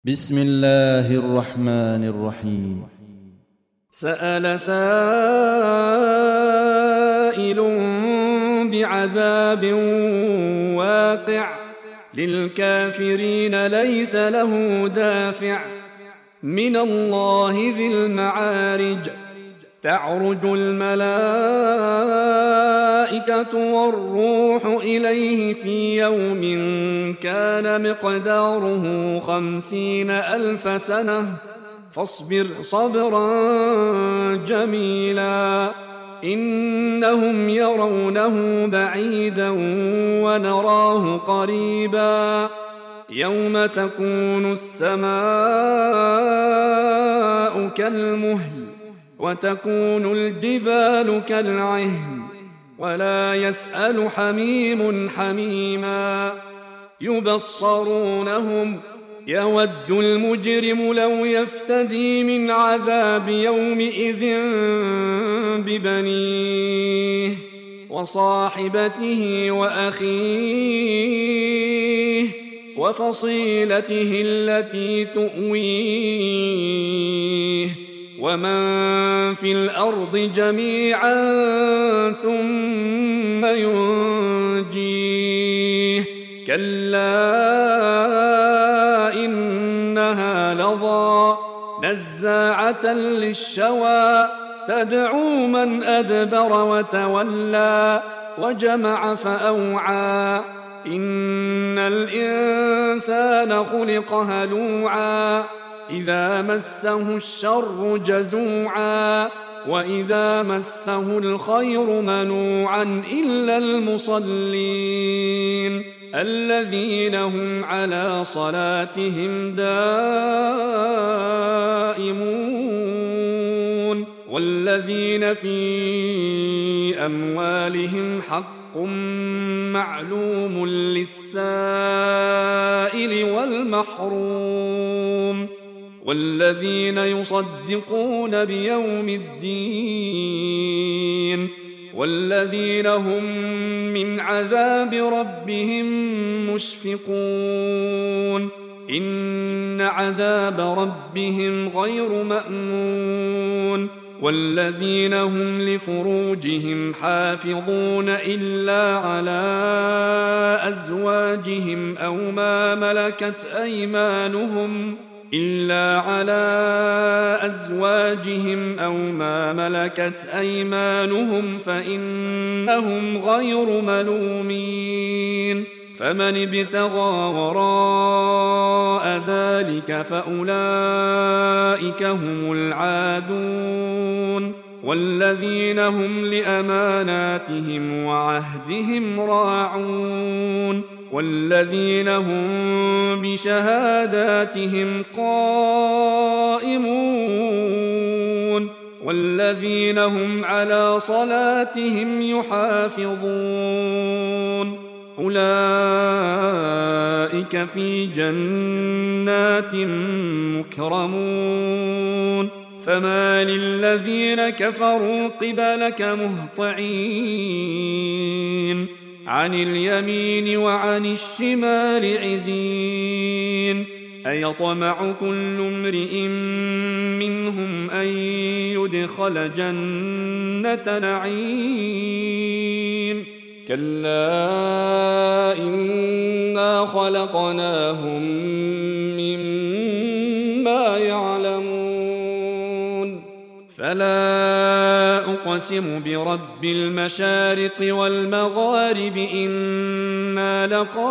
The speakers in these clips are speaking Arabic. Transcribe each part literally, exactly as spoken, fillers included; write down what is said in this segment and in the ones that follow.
بسم الله الرحمن الرحيم. سأل سائل بعذاب واقع للكافرين ليس له دافع من الله ذي المعارج تعرج الملائكة والروح إليه في يوم كان مقداره خمسين ألف سنة فاصبر صبرا جميلا إنهم يرونه بعيدا ونراه قريبا يوم تكون السماء كالمهل وتكون الجبال كالعهن ولا يسأل حميم حميما يبصرونهم يود المجرم لو يفتدي من عذاب يومئذ ببنيه وصاحبته وأخيه وفصيلته التي تؤويه ومن في الأرض جميعا ثم ينجيه كلا إنها لظى نزاعة للشوى تدعو من أدبر وتولى وجمع فأوعى إن الإنسان خلق هلوعا إذا مسه الشر جزوعا وإذا مسه الخير منوعا إلا المصلين الذين هم على صلاتهم دائمون والذين في أموالهم حق معلوم للسائل والمحروم والذين يصدقون بيوم الدين والذين هم من عذاب ربهم مشفقون إن عذاب ربهم غير مأمون والذين هم لفروجهم حافظون إلا على أزواجهم أو ما ملكت أيمانهم إلا على أزواجهم أو ما ملكت أيمانهم فإنهم غير ملومين فمن ابتغى وراء ذلك فأولئك هم العادون والذين هم لأماناتهم وعهدهم راعون والذين هم بشهاداتهم قائمون والذين هم على صلاتهم يحافظون أولئك في جنات مكرمون فما للذين كفروا قبلك مهطعين عن اليمين وعن الشمال عزين أيطمع كل امرئ منهم أن يدخل جنة نعيم كلا إنا خلقناهم مما يعلمون فلا أقسم برب المشارق والمغارب إنا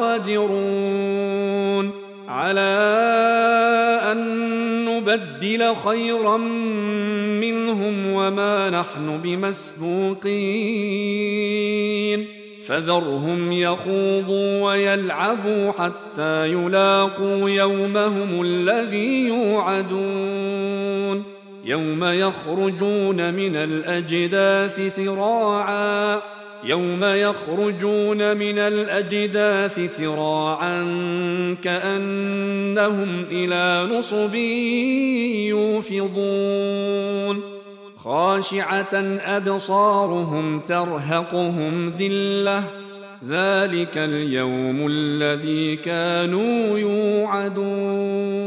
لقادرون على أن نبدل خيرا منهم وما نحن بمسبوقين فذرهم يخوضوا ويلعبوا حتى يلاقوا يومهم الذي يوعدون يوم يخرجون من الأجداث سراعا يوم يخرجون من الأجداث سراعا كأنهم إلى نصب يوفضون خاشعة أبصارهم ترهقهم ذلة ذلك اليوم الذي كانوا يوعدون.